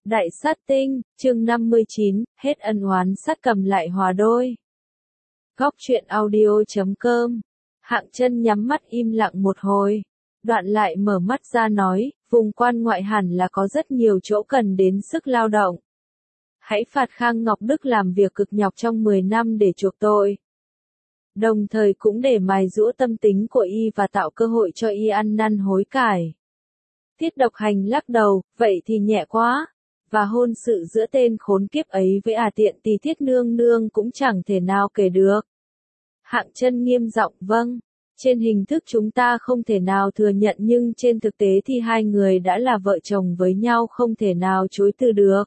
Đại sát tinh, chương 59, hết ân oán sát cầm lại hòa đôi. Góc truyện audio.com. Hạng Chân nhắm mắt im lặng một hồi, đoạn lại mở mắt ra nói, vùng quan ngoại hẳn là có rất nhiều chỗ cần đến sức lao động. Hãy phạt Khang Ngọc Đức làm việc cực nhọc trong 10 năm để chuộc tội. Đồng thời cũng để mài giũa tâm tính của y và tạo cơ hội cho y ăn năn hối cải. Tiết Độc Hành lắc đầu, vậy thì nhẹ quá. Và hôn sự giữa tên khốn kiếp ấy với tiện tỳ Thiết nương nương cũng chẳng thể nào kể được. Hạng Chân nghiêm giọng, vâng, trên hình thức chúng ta không thể nào thừa nhận nhưng trên thực tế thì hai người đã là vợ chồng với nhau không thể nào chối từ được.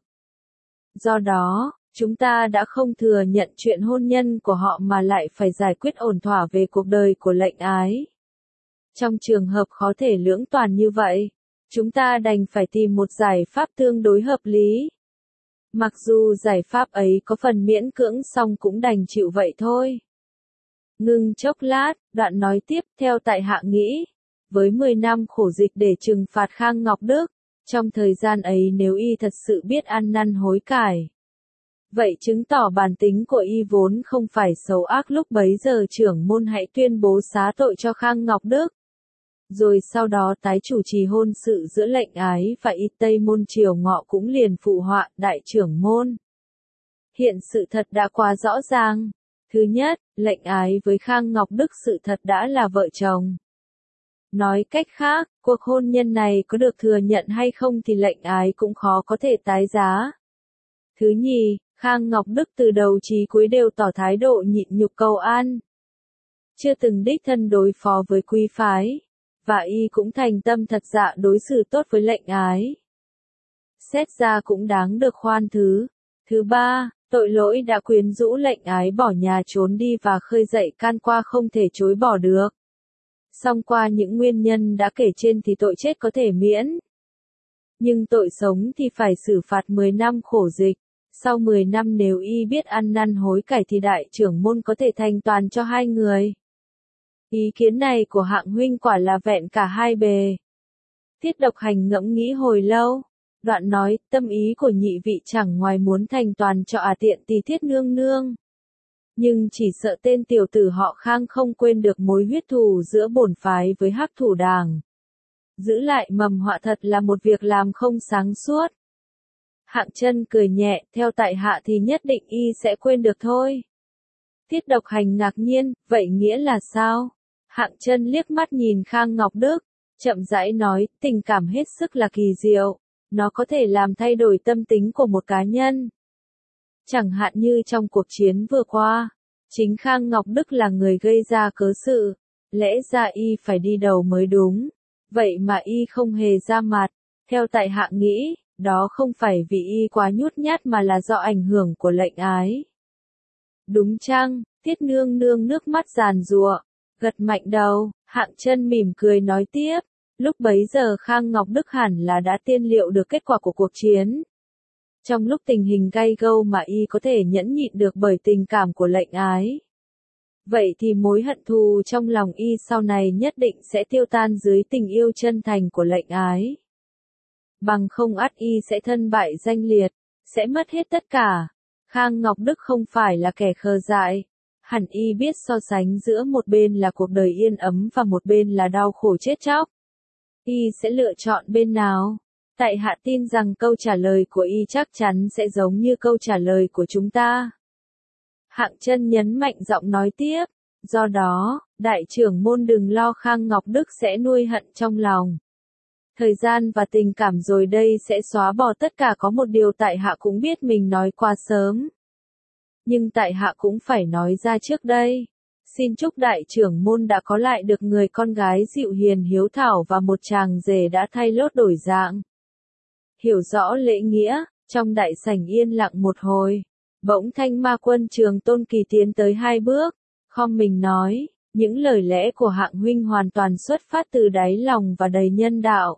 Do đó, chúng ta đã không thừa nhận chuyện hôn nhân của họ mà lại phải giải quyết ổn thỏa về cuộc đời của lệnh ái. Trong trường hợp khó thể lưỡng toàn như vậy, chúng ta đành phải tìm một giải pháp tương đối hợp lý. Mặc dù giải pháp ấy có phần miễn cưỡng song cũng đành chịu vậy thôi. Ngưng chốc lát, đoạn nói tiếp, theo tại hạ nghĩ, với 10 năm khổ dịch để trừng phạt Khang Ngọc Đức, trong thời gian ấy nếu y thật sự biết ăn năn hối cải, vậy chứng tỏ bản tính của y vốn không phải xấu ác, lúc bấy giờ trưởng môn hãy tuyên bố xá tội cho Khang Ngọc Đức. Rồi sau đó tái chủ trì hôn sự giữa lệnh ái và y. Tây Môn Triều Ngọ cũng liền phụ họa, đại trưởng môn. Hiện sự thật đã quá rõ ràng. Thứ nhất, lệnh ái với Khang Ngọc Đức sự thật đã là vợ chồng. Nói cách khác, cuộc hôn nhân này có được thừa nhận hay không thì lệnh ái cũng khó có thể tái giá. Thứ nhì, Khang Ngọc Đức từ đầu chí cuối đều tỏ thái độ nhịn nhục cầu an. Chưa từng đích thân đối phó với quý phái. Và y cũng thành tâm thật dạ đối xử tốt với lệnh ái. Xét ra cũng đáng được khoan thứ. Thứ ba, tội lỗi đã quyến rũ lệnh ái bỏ nhà trốn đi và khơi dậy can qua không thể chối bỏ được. Song qua những nguyên nhân đã kể trên thì tội chết có thể miễn. Nhưng tội sống thì phải xử phạt 10 năm khổ dịch. Sau 10 năm nếu y biết ăn năn hối cải thì đại trưởng môn có thể thành toàn cho hai người. Ý kiến này của Hạng huynh quả là vẹn cả hai bề. Tiết Độc Hành ngẫm nghĩ hồi lâu, đoạn nói, tâm ý của nhị vị chẳng ngoài muốn thành toàn cho tiện tỳ Thiết nương nương. Nhưng chỉ sợ tên tiểu tử họ Khang không quên được mối huyết thù giữa bổn phái với Hắc Thủ Đảng. Giữ lại mầm họa thật là một việc làm không sáng suốt. Hạng Chân cười nhẹ, theo tại hạ thì nhất định y sẽ quên được thôi. Tiết Độc Hành ngạc nhiên, vậy nghĩa là sao? Hạng Chân liếc mắt nhìn Khang Ngọc Đức, chậm rãi nói, tình cảm hết sức là kỳ diệu, nó có thể làm thay đổi tâm tính của một cá nhân. Chẳng hạn như trong cuộc chiến vừa qua, chính Khang Ngọc Đức là người gây ra cớ sự, lẽ ra y phải đi đầu mới đúng, vậy mà y không hề ra mặt, theo tại hạ nghĩ, đó không phải vì y quá nhút nhát mà là do ảnh hưởng của lệnh ái. Đúng chăng? Thiết nương nương nước mắt giàn giụa, gật mạnh đầu. Hạng Chân mỉm cười nói tiếp, lúc bấy giờ Khang Ngọc Đức hẳn là đã tiên liệu được kết quả của cuộc chiến. Trong lúc tình hình gay gâu mà y có thể nhẫn nhịn được bởi tình cảm của lệnh ái. Vậy thì mối hận thù trong lòng y sau này nhất định sẽ tiêu tan dưới tình yêu chân thành của lệnh ái. Bằng không ắt y sẽ thân bại danh liệt, sẽ mất hết tất cả. Khang Ngọc Đức không phải là kẻ khờ dại. Hẳn y biết so sánh giữa một bên là cuộc đời yên ấm và một bên là đau khổ chết chóc. Y sẽ lựa chọn bên nào? Tại hạ tin rằng câu trả lời của y chắc chắn sẽ giống như câu trả lời của chúng ta. Hạng Chân nhấn mạnh giọng nói tiếp, do đó, đại trưởng môn đừng lo Khang Ngọc Đức sẽ nuôi hận trong lòng. Thời gian và tình cảm rồi đây sẽ xóa bỏ tất cả, có một điều tại hạ cũng biết mình nói quá sớm. Nhưng tại hạ cũng phải nói ra trước đây. Xin chúc đại trưởng môn đã có lại được người con gái dịu hiền hiếu thảo và một chàng rể đã thay lốt đổi dạng. Hiểu rõ lễ nghĩa, trong đại sảnh yên lặng một hồi, bỗng Thanh Ma Quân Trường Tôn Kỳ tiến tới 2 bước, khom mình nói, những lời lẽ của Hạng huynh hoàn toàn xuất phát từ đáy lòng và đầy nhân đạo.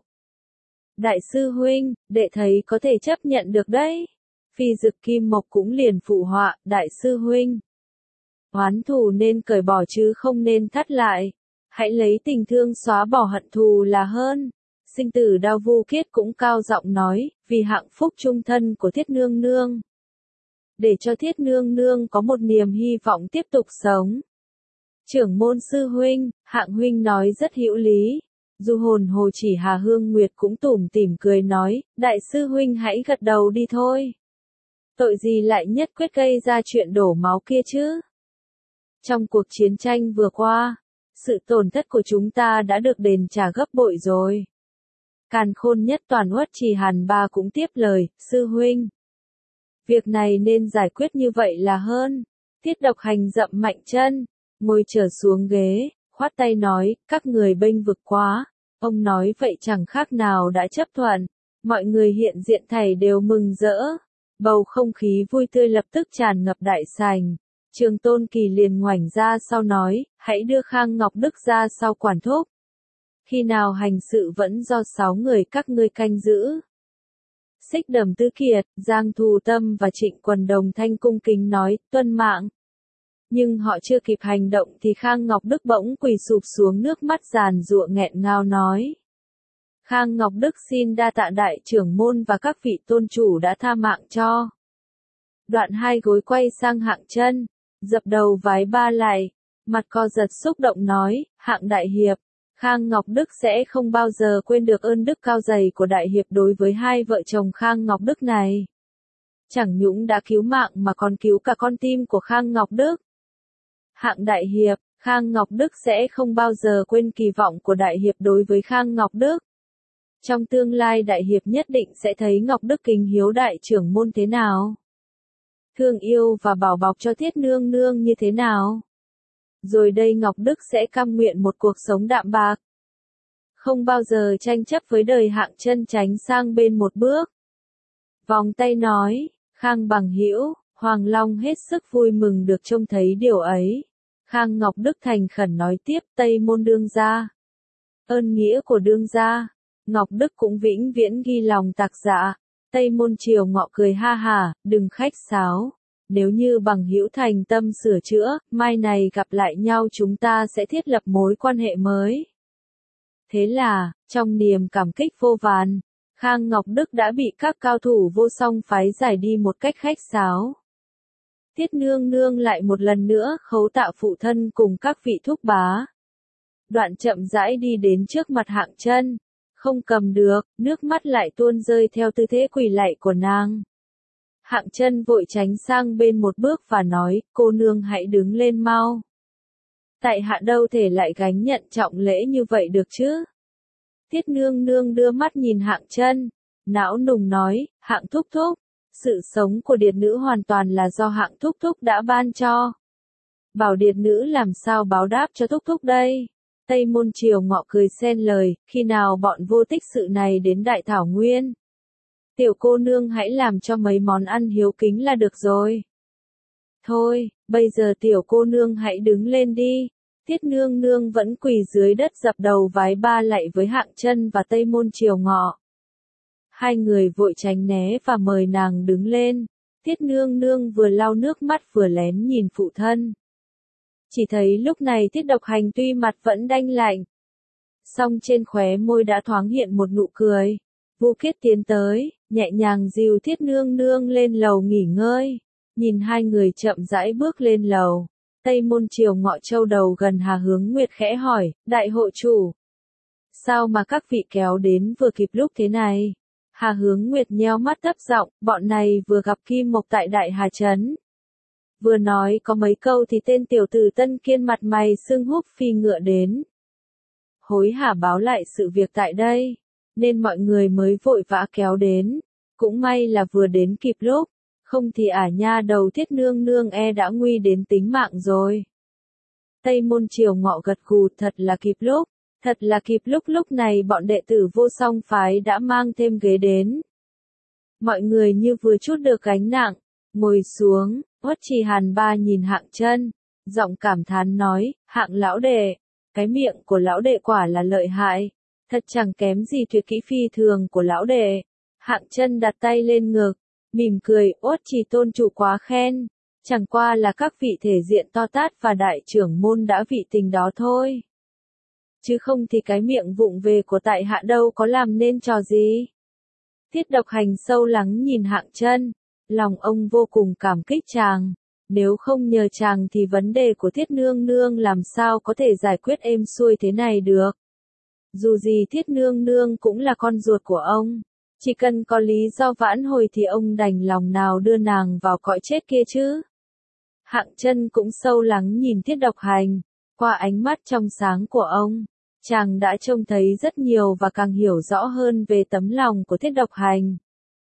Đại sư huynh, đệ thấy có thể chấp nhận được đấy. Phi Dực Kim Mộc cũng liền phụ họa, đại sư huynh. Oán thù nên cởi bỏ chứ không nên thắt lại. Hãy lấy tình thương xóa bỏ hận thù là hơn. Sinh tử đao Vu Kiết cũng cao giọng nói, vì hạng phúc trung thân của Thiết Nương Nương. Để cho Thiết Nương Nương có một niềm hy vọng tiếp tục sống. Trưởng môn sư huynh, hạng huynh nói rất hữu lý. Du hồn hồ chỉ Hà Hương Nguyệt cũng tủm tỉm cười nói, đại sư huynh hãy gật đầu đi thôi. Tội gì lại nhất quyết gây ra chuyện đổ máu kia chứ? Trong cuộc chiến tranh vừa qua, sự tổn thất của chúng ta đã được đền trả gấp bội rồi. Càn Khôn Nhất Toàn Uất Trì Hàn Ba cũng tiếp lời, sư huynh. Việc này nên giải quyết như vậy là hơn. Tiết Độc Hành dậm mạnh chân, ngồi trở xuống ghế, khoát tay nói, các người bênh vực quá. Ông nói vậy chẳng khác nào đã chấp thuận. Mọi người hiện diện thảy đều mừng rỡ. Bầu không khí vui tươi lập tức tràn ngập đại sảnh. Trường Tôn Kỳ liền ngoảnh ra sau nói, hãy đưa Khang Ngọc Đức ra sau quản thúc. Khi nào hành sự vẫn do 6 người các ngươi canh giữ. Xích Đầm Tứ Kiệt, Giang Thù Tâm và Trịnh Quần Đồng Thanh cung kính nói, tuân mạng. Nhưng họ chưa kịp hành động thì Khang Ngọc Đức bỗng quỳ sụp xuống, nước mắt giàn giụa nghẹn ngào nói. Khang Ngọc Đức xin đa tạ đại trưởng môn và các vị tôn chủ đã tha mạng cho. Đoạn hai gối quay sang Hạng Chân, dập đầu vái ba lạy, mặt co giật xúc động nói, Hạng đại hiệp, Khang Ngọc Đức sẽ không bao giờ quên được ơn đức cao dày của đại hiệp đối với hai vợ chồng Khang Ngọc Đức này. Chẳng những đã cứu mạng mà còn cứu cả con tim của Khang Ngọc Đức. Hạng đại hiệp, Khang Ngọc Đức sẽ không bao giờ quên kỳ vọng của đại hiệp đối với Khang Ngọc Đức. Trong tương lai đại hiệp nhất định sẽ thấy Ngọc Đức kính hiếu đại trưởng môn thế nào. Thương yêu và bảo bọc cho Thiết Nương Nương như thế nào. Rồi đây Ngọc Đức sẽ cam nguyện một cuộc sống đạm bạc. Không bao giờ tranh chấp với đời. Hạng Chân tránh sang bên một bước. Vòng tay nói, Khang bằng hữu, Hoàng Long hết sức vui mừng được trông thấy điều ấy. Khang Ngọc Đức thành khẩn nói tiếp, Tây Môn đương gia. Ơn nghĩa của đương gia, Ngọc Đức cũng vĩnh viễn ghi lòng tạc dạ. Tây Môn Triều Ngọ cười ha hà, đừng khách sáo. Nếu như bằng hữu thành tâm sửa chữa, mai này gặp lại nhau chúng ta sẽ thiết lập mối quan hệ mới. Thế là, trong niềm cảm kích vô vàn, Khang Ngọc Đức đã bị các cao thủ Vô Song phái giải đi một cách khách sáo. Thiết Nương Nương lại một lần nữa khấu tạ phụ thân cùng các vị thúc bá. Đoạn chậm rãi đi đến trước mặt Hạng Chân, không cầm được, nước mắt lại tuôn rơi theo tư thế quỳ lạy của nàng. Hạng Chân vội tránh sang bên một bước và nói, cô nương hãy đứng lên mau. Tại hạ đâu thể lại gánh nhận trọng lễ như vậy được chứ. Thiết Nương Nương đưa mắt nhìn Hạng Chân, não nùng nói, Hạng thúc thúc, sự sống của điệt nữ hoàn toàn là do Hạng thúc thúc đã ban cho. Bảo điệt nữ làm sao báo đáp cho thúc thúc đây. Tây Môn Triều Ngọ cười xen lời, khi nào bọn vô tích sự này đến Đại Thảo Nguyên. Tiểu cô nương hãy làm cho mấy món ăn hiếu kính là được rồi. Thôi, bây giờ tiểu cô nương hãy đứng lên đi. Thiết Nương Nương vẫn quỳ dưới đất dập đầu vái ba lạy với Hạng Chân và Tây Môn Triều Ngọ. Hai người vội tránh né và mời nàng đứng lên. Thiết Nương Nương vừa lau nước mắt vừa lén nhìn phụ thân. Chỉ thấy lúc này Tiết Độc Hành tuy mặt vẫn đanh lạnh, song trên khóe môi đã thoáng hiện một nụ cười. Vu Kiết tiến tới, nhẹ nhàng dìu Thiết Nương Nương lên lầu nghỉ ngơi. Nhìn hai người chậm rãi bước lên lầu, Tây Môn Triều Ngọ châu đầu gần Hà Hướng Nguyệt khẽ hỏi, đại hộ chủ. Sao mà các vị kéo đến vừa kịp lúc thế này? Hà Hướng Nguyệt nheo mắt thấp giọng, bọn này vừa gặp Kim Mộc tại Đại Hà Trấn. Vừa nói có mấy câu thì tên tiểu tử Tân Kiên mặt mày sưng húp phi ngựa đến. Hối hả báo lại sự việc tại đây, nên mọi người mới vội vã kéo đến. Cũng may là vừa đến kịp lúc, không thì nha đầu Thiết Nương Nương đã nguy đến tính mạng rồi. Tây Môn Triều Ngọ gật gù, thật là kịp lúc. Thật là kịp lúc. Lúc này bọn đệ tử Vô Song phái đã mang thêm ghế đến. Mọi người như vừa trút được gánh nặng, ngồi xuống. Uất Trì Hàn Ba nhìn Hạng Chân, giọng cảm thán nói, Hạng lão đệ, cái miệng của lão đệ quả là lợi hại, thật chẳng kém gì tuyệt kỹ phi thường của lão đệ. Hạng Chân đặt tay lên ngực, mỉm cười, Uất Trì tôn chủ quá khen, chẳng qua là các vị thể diện to tát và đại trưởng môn đã vị tình đó thôi. chứ không thì cái miệng vụng về của tại hạ đâu có làm nên trò gì. Tiết Độc Hành sâu lắng nhìn Hạng Chân, lòng ông vô cùng cảm kích chàng, nếu không nhờ chàng thì vấn đề của Thiết Nương Nương làm sao có thể giải quyết êm xuôi thế này được. Dù gì Thiết Nương Nương cũng là con ruột của ông, chỉ cần có lý do vãn hồi thì ông đành lòng nào đưa nàng vào cõi chết kia chứ. Hạng Chân cũng sâu lắng nhìn Tiết Độc Hành, qua ánh mắt trong sáng của ông, chàng đã trông thấy rất nhiều và càng hiểu rõ hơn về tấm lòng của Tiết Độc Hành.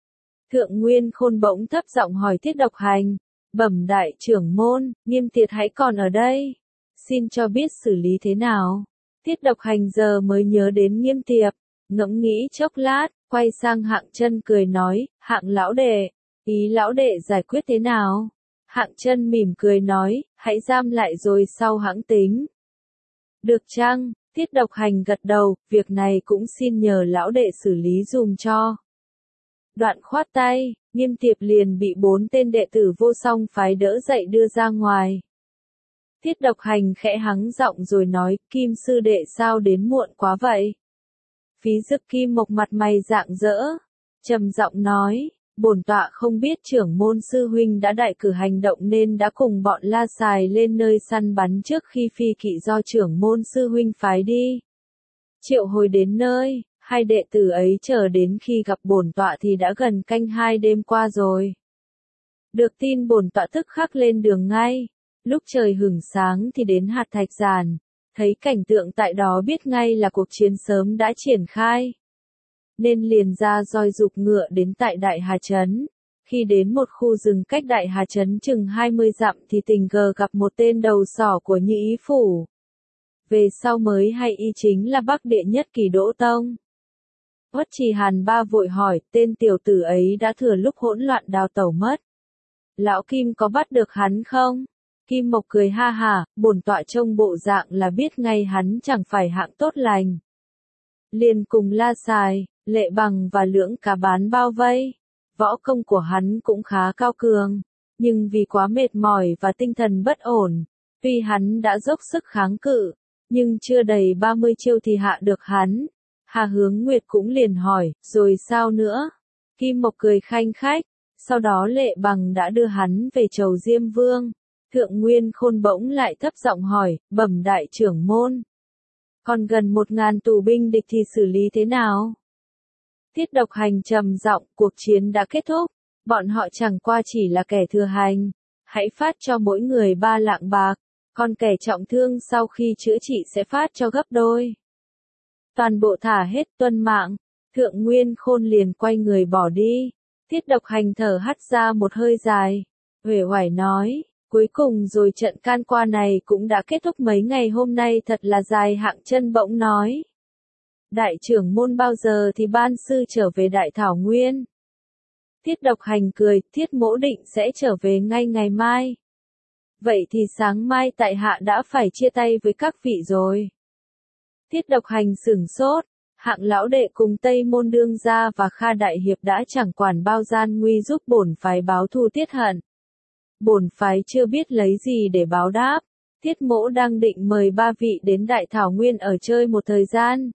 Thượng Nguyên Khôn bỗng thấp giọng hỏi Tiết Độc Hành, bẩm đại trưởng môn, Nghiêm Tiệt hãy còn ở đây, xin cho biết xử lý thế nào. Tiết Độc Hành giờ mới nhớ đến Nghiêm Tiệp, ngẫm nghĩ chốc lát, quay sang Hạng Chân cười nói, Hạng lão đệ, ý lão đệ giải quyết thế nào? Hạng Chân mỉm cười nói, hãy giam lại rồi sau hãng tính. Được chăng? Tiết Độc Hành gật đầu, việc này cũng xin nhờ lão đệ xử lý dùm cho. Đoạn khoát tay, Nghiêm Tiệp liền bị 4 tên đệ tử Vô Song phái đỡ dậy đưa ra ngoài. Tiết Độc Hành khẽ hắng giọng rồi nói, Kim sư đệ sao đến muộn quá vậy? Phí Dực Kim Mộc mặt mày rạng rỡ, trầm giọng nói, bổn tọa không biết trưởng môn sư huynh đã đại cử hành động nên đã cùng bọn La Sài lên nơi săn bắn trước khi phi kỵ do trưởng môn sư huynh phái đi. Triệu hồi đến nơi, hai đệ tử ấy chờ đến khi gặp bổn tọa thì đã gần canh 2 đêm qua rồi. Được tin bổn tọa tức khắc lên đường ngay, lúc trời hửng sáng thì đến Hạt Thạch Giản, thấy cảnh tượng tại đó biết ngay là cuộc chiến sớm đã triển khai. Nên liền ra roi giục ngựa đến tại Đại Hà Trấn. Khi đến một khu rừng cách Đại Hà Trấn chừng 20 dặm thì tình cờ gặp một tên đầu sỏ của Nhị Ý Phủ. Về sau mới hay y chính là Bắc Địa Nhất Kỳ Đỗ Tông. Uất Trì Hàn Ba vội hỏi, tên tiểu tử ấy đã thừa lúc hỗn loạn đào tẩu mất. Lão Kim có bắt được hắn không? Kim Mộc cười ha hả, bổn tọa trông bộ dạng là biết ngay hắn chẳng phải hạng tốt lành. Liền cùng La Sài, Lệ Bằng và Lưỡng Cá Bán bao vây. Võ công của hắn cũng khá cao cường, nhưng vì quá mệt mỏi và tinh thần bất ổn, tuy hắn đã dốc sức kháng cự, nhưng chưa đầy 30 chiêu thì hạ được hắn. Hà Hướng Nguyệt cũng liền hỏi, rồi sao nữa? Kim Mộc cười khanh khách, sau đó Lệ Bằng đã đưa hắn về chầu Diêm Vương. Thượng Nguyên Khôn bỗng lại thấp giọng hỏi, bẩm đại trưởng môn. Còn gần 1000 tù binh địch thì xử lý thế nào? Tiết Độc Hành trầm giọng, cuộc chiến đã kết thúc, bọn họ chẳng qua chỉ là kẻ thừa hành, hãy phát cho mỗi người 3 lạng bạc, còn kẻ trọng thương sau khi chữa trị sẽ phát cho gấp đôi. Toàn bộ thả hết tuân mạng, Thượng Nguyên Khôn liền quay người bỏ đi. Tiết Độc Hành thở hắt ra một hơi dài, uể oải nói, cuối cùng rồi trận can qua này cũng đã kết thúc mấy ngày hôm nay thật là dài. Hạng Chân bỗng nói, đại trưởng môn bao giờ thì ban sư trở về Đại Thảo Nguyên? Tiết Độc Hành cười, Thiết mỗ định sẽ trở về ngay ngày mai. Vậy thì sáng mai tại hạ đã phải chia tay với các vị rồi. Tiết Độc Hành sửng sốt, Hạng lão đệ cùng Tây Môn đương gia và Kha đại hiệp đã chẳng quản bao gian nguy giúp bổn phái báo thù tiết hận. Bổn phái chưa biết lấy gì để báo đáp, Tiết mỗ đang định mời 3 vị đến Đại Thảo Nguyên ở chơi một thời gian.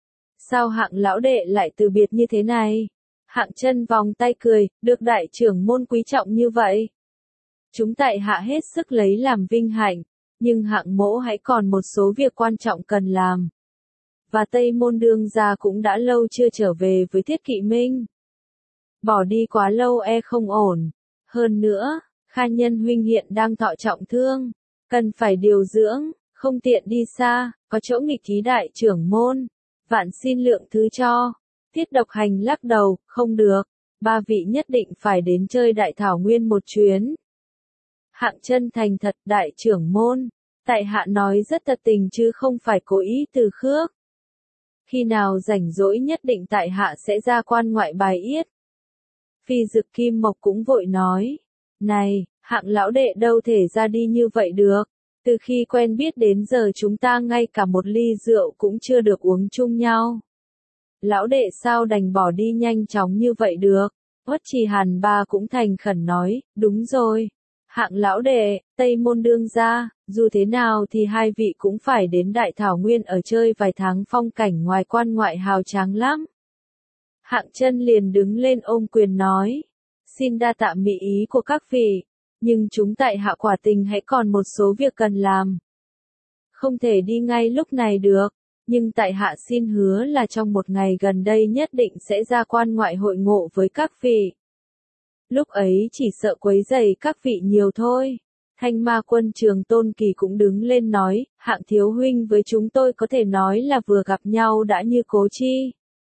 Sao Hạng lão đệ lại từ biệt như thế này? Hạng Chân vòng tay cười, được đại trưởng môn quý trọng như vậy. Chúng tại hạ hết sức lấy làm vinh hạnh, nhưng Hạng mỗ hãy còn một số việc quan trọng cần làm. Và Tây Môn đương gia cũng đã lâu chưa trở về với Thiết Kỵ Minh. Bỏ đi quá lâu e không ổn. Hơn nữa, Kha nhân huynh hiện đang thọ trọng thương, cần phải điều dưỡng, không tiện đi xa, có chỗ nghịch ý đại trưởng môn. Vạn xin lượng thứ cho. Tiết Độc Hành lắc đầu, không được, 3 vị nhất định phải đến chơi Đại Thảo Nguyên một chuyến. Hạng Chân thành thật, đại trưởng môn, tại hạ nói rất thật tình chứ không phải cố ý từ khước. Khi nào rảnh rỗi nhất định tại hạ sẽ ra quan ngoại bài yết. Phi Dực Kim Mộc cũng vội nói, này, Hạng lão đệ đâu thể ra đi như vậy được. Từ khi quen biết đến giờ chúng ta ngay cả một ly rượu cũng chưa được uống chung nhau. Lão đệ sao đành bỏ đi nhanh chóng như vậy được? Uất Trì Hàn Ba cũng thành khẩn nói, đúng rồi. Hạng lão đệ, Tây Môn đương gia, Dù thế nào thì hai vị cũng phải đến Đại Thảo Nguyên ở chơi vài tháng, phong cảnh ngoài quan ngoại hào tráng lắm. Hạng Chân liền đứng lên ôm quyền nói, xin đa tạ mỹ ý của các vị, nhưng chúng tại hạ quả tình hãy còn một số việc cần làm. Không thể đi ngay lúc này được, nhưng tại hạ xin hứa là trong một ngày gần đây nhất định sẽ ra quan ngoại hội ngộ với các vị. Lúc ấy chỉ sợ quấy rầy các vị nhiều thôi. Thanh Ma Quân Trường Tôn Kỳ cũng đứng lên nói, Hạng thiếu huynh với chúng tôi có thể nói là vừa gặp nhau đã như cố chi.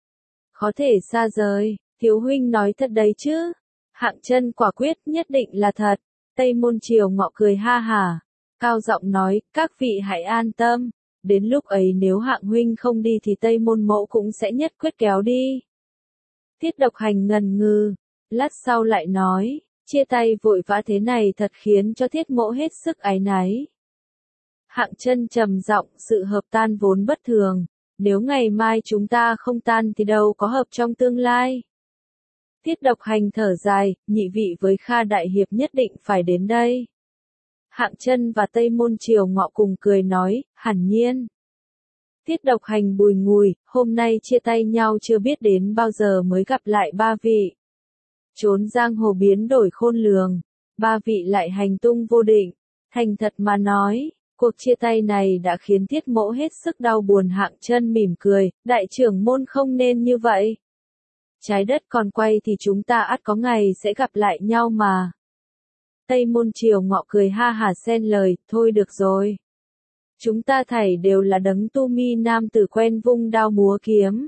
Có thể xa rời, thiếu huynh nói thật đấy chứ. Hạng Chân quả quyết nhất định là thật. Tây Môn Triều Ngọ cười ha hả, cao giọng nói, các vị hãy an tâm. Đến lúc ấy nếu Hạng huynh không đi thì Tây Môn mẫu cũng sẽ nhất quyết kéo đi. Tiết Độc Hành ngần ngừ, lát sau lại nói, chia tay vội vã thế này thật khiến cho Thiết mẫu hết sức áy náy. Hạng Chân trầm giọng, sự hợp tan vốn bất thường, nếu ngày mai chúng ta không tan thì đâu có hợp trong tương lai. Tiết Độc Hành thở dài, nhị vị với Kha đại hiệp nhất định phải đến đây. Hạng Chân và Tây Môn Triều Ngọ cùng cười nói, hẳn nhiên. Tiết Độc Hành bùi ngùi, hôm nay chia tay nhau chưa biết đến bao giờ mới gặp lại ba vị. Trốn giang hồ biến đổi khôn lường, ba vị lại hành tung vô định, thành thật mà nói, cuộc chia tay này đã khiến Thiết mẫu hết sức đau buồn. Hạng Chân mỉm cười, đại trưởng môn không nên như vậy. Trái đất còn quay thì chúng ta ắt có ngày sẽ gặp lại nhau mà. Tây Môn Triều Ngọ cười ha hả xen lời, thôi được rồi. Chúng ta thảy đều là đấng tu mi nam tử quen vung đao múa kiếm.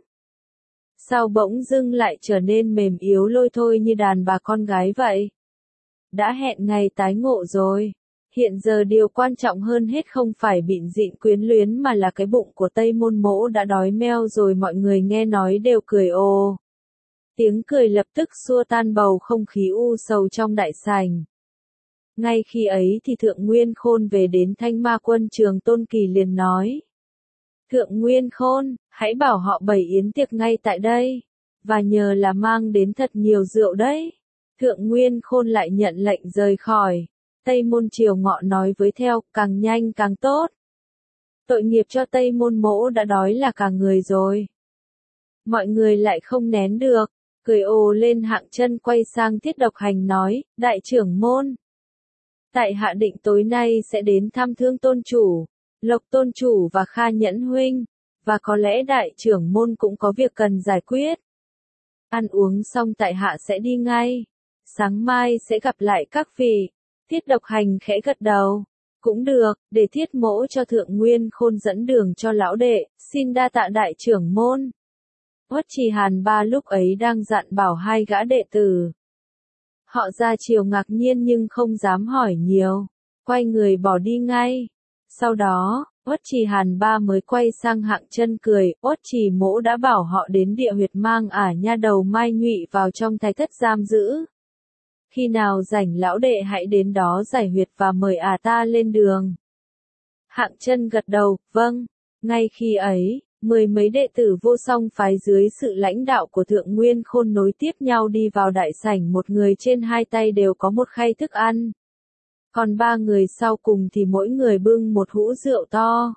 Sao bỗng dưng lại trở nên mềm yếu lôi thôi như đàn bà con gái vậy? Đã hẹn ngày tái ngộ rồi. Hiện giờ điều quan trọng hơn hết không phải bịn dịn quyến luyến mà là cái bụng của Tây Môn mỗ đã đói meo rồi. Mọi người nghe nói đều cười ồ. Tiếng cười lập tức xua tan bầu không khí u sầu trong đại sảnh. Ngay khi ấy thì Thượng Nguyên Khôn về đến Thanh Ma Quân Trường Tôn Kỳ liền nói. Thượng Nguyên Khôn, hãy bảo họ bày yến tiệc ngay tại đây, và nhờ là mang đến thật nhiều rượu đấy. Thượng Nguyên Khôn lại nhận lệnh rời khỏi. Tây Môn Triều Ngọ nói với theo, càng nhanh càng tốt. Tội nghiệp cho Tây Môn mỗ đã đói là cả người rồi. Mọi người lại không nén được, cười ồ lên. Hạng Chân quay sang Tiết Độc Hành nói, đại trưởng môn. Tại hạ định tối nay sẽ đến thăm Thương tôn chủ, Lộc tôn chủ và Kha Nhẫn huynh, và có lẽ đại trưởng môn cũng có việc cần giải quyết. Ăn uống xong tại hạ sẽ đi ngay. Sáng mai sẽ gặp lại các vị. Tiết Độc Hành khẽ gật đầu. Cũng được, để Thiết mỗ cho Thượng Nguyên Khôn dẫn đường cho lão đệ, xin đa tạ đại trưởng môn. Uất Trì Hàn Ba lúc ấy đang dặn bảo hai gã đệ tử. Họ ra chiều ngạc nhiên nhưng không dám hỏi nhiều, quay người bỏ đi ngay. Sau đó, Uất Trì Hàn Ba mới quay sang Hạng Chân cười, Uất Trì mỗ đã bảo họ đến địa huyệt mang nha đầu Mai Nhụy vào trong thái thất giam giữ. Khi nào rảnh lão đệ hãy đến đó giải huyệt và mời ta lên đường. Hạng Chân gật đầu, vâng. Ngay khi ấy, mười mấy đệ tử Vô Song phái dưới sự lãnh đạo của Thượng Nguyên Khôn nối tiếp nhau đi vào đại sảnh, một người trên hai tay đều có một khay thức ăn. Còn ba người sau cùng thì mỗi người bưng một hũ rượu to.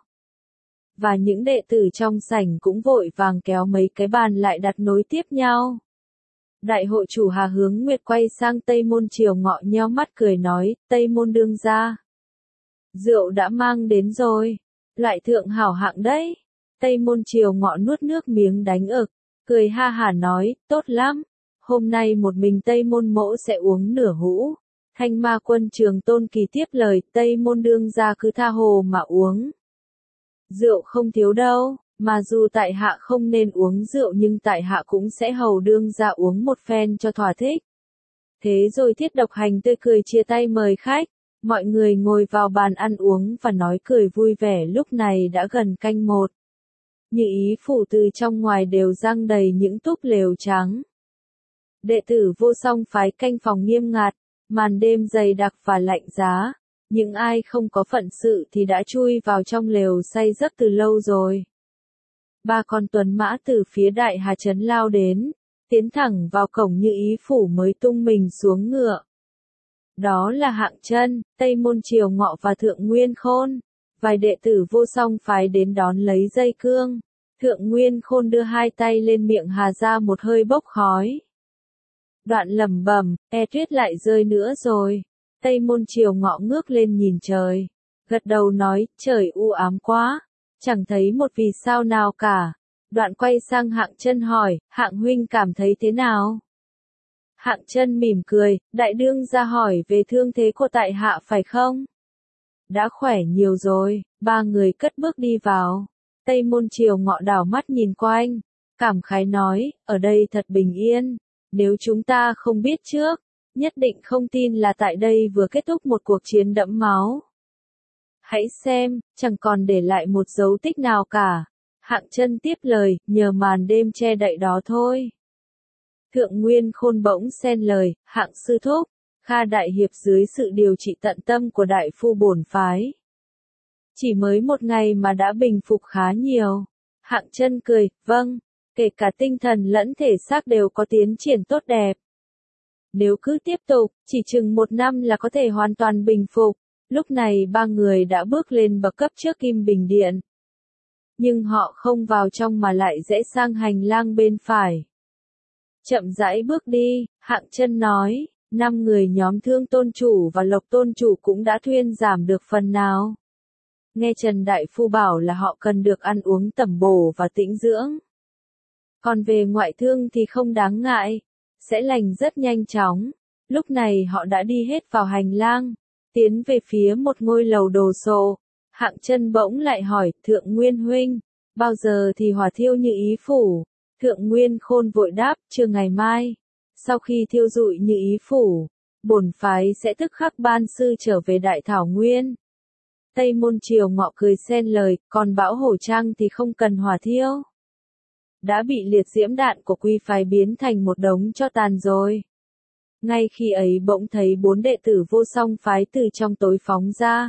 Và những đệ tử trong sảnh cũng vội vàng kéo mấy cái bàn lại đặt nối tiếp nhau. Đại hội chủ Hà Hướng Nguyệt quay sang Tây Môn Triều Ngọ nheo mắt cười nói, Tây Môn đương gia. Rượu đã mang đến rồi. Loại thượng hảo hạng đấy. Tây Môn Triều Ngọ nuốt nước miếng đánh ực, cười ha hả nói, tốt lắm. Hôm nay một mình Tây Môn mỗ sẽ uống nửa hũ. Thanh Ma Quân Trường Tôn Kỳ tiếp lời, Tây Môn đương gia cứ tha hồ mà uống. Rượu không thiếu đâu, mà dù tại hạ không nên uống rượu nhưng tại hạ cũng sẽ hầu đương gia uống một phen cho thỏa thích. Thế rồi Thiết Độc Hành tươi cười chia tay mời khách, mọi người ngồi vào bàn ăn uống và nói cười vui vẻ. Lúc này đã gần canh một. Như ý phủ từ trong ngoài đều răng đầy những túp lều trắng. Đệ tử Vô Song phái canh phòng nghiêm ngặt, màn đêm dày đặc và lạnh giá. Những ai không có phận sự thì đã chui vào trong lều say giấc từ lâu rồi. Ba con tuấn mã từ phía Đại Hà Trấn lao đến, tiến thẳng vào cổng Như ý phủ mới tung mình xuống ngựa. Đó là Hạng Chân, Tây Môn Triều Ngọ và Thượng Nguyên Khôn. Vài đệ tử Vô Song phái đến đón lấy dây cương. Thượng Nguyên Khôn đưa hai tay lên miệng hà ra một hơi bốc khói. Đoạn lẩm bẩm, tuyết lại rơi nữa rồi. Tây Môn Triều Ngọ ngước lên nhìn trời. Gật đầu nói, trời u ám quá. Chẳng thấy một vì sao nào cả. Đoạn quay sang Hạng Chân hỏi, Hạng huynh cảm thấy thế nào? Hạng Chân mỉm cười, đại đương ra hỏi về thương thế của tại hạ phải không? Đã khỏe nhiều rồi. Ba người cất bước đi vào. Tây Môn Triều Ngọ đảo mắt nhìn quanh, cảm khái nói, ở đây thật bình yên. Nếu chúng ta không biết trước, nhất định không tin là tại đây vừa kết thúc một cuộc chiến đẫm máu. Hãy xem, chẳng còn để lại một dấu tích nào cả. Hạng Chân tiếp lời, nhờ màn đêm che đậy đó thôi. Thượng Nguyên Khôn bỗng xen lời, Hạng sư thúc, Kha đại hiệp dưới sự điều trị tận tâm của đại phu bổn phái. Chỉ mới một ngày mà đã bình phục khá nhiều. Hạng Chân cười, vâng, kể cả tinh thần lẫn thể xác đều có tiến triển tốt đẹp. Nếu cứ tiếp tục, chỉ chừng 1 năm là có thể hoàn toàn bình phục. Lúc này ba người đã bước lên bậc cấp trước Kim Bình Điện. Nhưng họ không vào trong mà lại rẽ sang hành lang bên phải. Chậm rãi bước đi, Hạng Chân nói, 5 người nhóm Thương Tôn chủ và Lộc Tôn chủ cũng đã thuyên giảm được phần nào. Nghe Trần Đại Phu bảo là họ cần được ăn uống tẩm bổ và tĩnh dưỡng. Còn về ngoại thương thì không đáng ngại, sẽ lành rất nhanh chóng. Lúc này họ đã đi hết vào hành lang, tiến về phía một ngôi lầu đồ sộ. Hạng Chân bỗng lại hỏi, Thượng Nguyên huynh, bao giờ thì hỏa thiêu Như Ý phủ? Thượng Nguyên Khôn vội đáp, trưa ngày mai. Sau khi thiêu rụi Như Ý phủ, bổn phái sẽ tức khắc ban sư trở về Đại Thảo Nguyên. Tây Môn Triều Ngọ cười xen lời, còn Bão Hổ Trang thì không cần hỏa thiêu. Đã bị liệt diễm đạn của quy phái biến thành một đống tro tàn rồi. Ngay khi ấy bỗng thấy 4 đệ tử Vô Song phái từ trong tối phóng ra.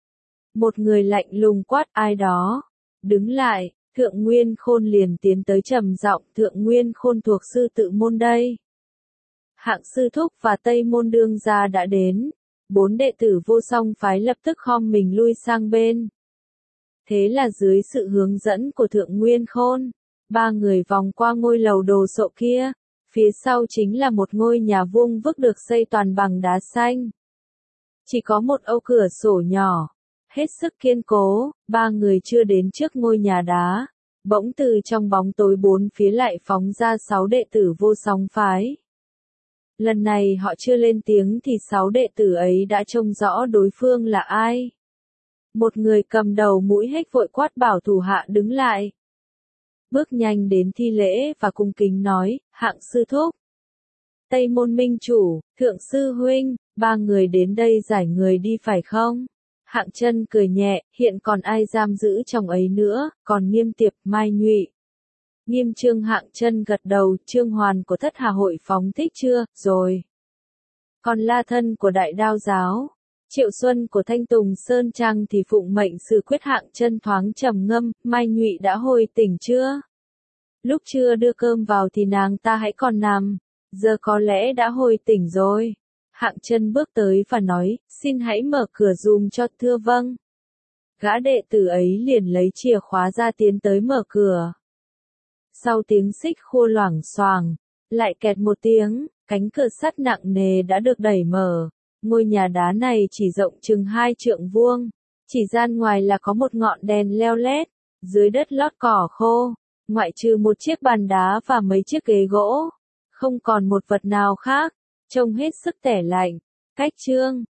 Một người lạnh lùng quát, ai đó? Đứng lại. Thượng Nguyên Khôn liền tiến tới trầm giọng, Thượng Nguyên Khôn thuộc sư tự môn đây. Hạng sư thúc và Tây Môn đương gia đã đến. 4 đệ tử Vô Song phái lập tức khom mình lui sang bên. Thế là dưới sự hướng dẫn của Thượng Nguyên Khôn, ba người vòng qua ngôi lầu đồ sộ kia. Phía sau chính là một ngôi nhà vuông vức được xây toàn bằng đá xanh. Chỉ có một ô cửa sổ nhỏ, hết sức kiên cố. Ba người chưa đến trước ngôi nhà đá, bỗng từ trong bóng tối 4 phía lại phóng ra 6 đệ tử Vô Song phái. Lần này họ chưa lên tiếng thì 6 đệ tử ấy đã trông rõ đối phương là ai. Một người cầm đầu mũi hếch vội quát bảo thủ hạ đứng lại. Bước nhanh đến thi lễ và cung kính nói, Hạng sư thúc, Tây Môn minh chủ, Thượng sư huynh, ba người đến đây giải người đi phải không? Hạng Chân cười nhẹ, hiện còn ai giam giữ trong ấy nữa, còn Nghiêm Tiệp, Mai Nhụy. Nghiêm Trương. Hạng Chân gật đầu, Trương Hoàn của Thất Hà hội phóng thích chưa, rồi. Còn La Thân của Đại Đao giáo, Triệu Xuân của Thanh Tùng Sơn Trang thì phụng mệnh xử quyết. Hạng Chân thoáng trầm ngâm, Mai Nhụy đã hồi tỉnh chưa? Lúc chưa đưa cơm vào thì nàng ta hãy còn nằm, giờ có lẽ đã hồi tỉnh rồi. Hạng Chân bước tới và nói, xin hãy mở cửa dùm cho, thưa vâng. Gã đệ tử ấy liền lấy chìa khóa ra tiến tới mở cửa. Sau tiếng xích khua loảng xoảng, lại kẹt một tiếng, cánh cửa sắt nặng nề đã được đẩy mở. Ngôi nhà đá này chỉ rộng chừng 2 trượng vuông, chỉ gian ngoài là có một ngọn đèn leo lét, dưới đất lót cỏ khô, ngoại trừ một chiếc bàn đá và mấy chiếc ghế gỗ, không còn một vật nào khác, trông hết sức tẻ lạnh. Cách Trương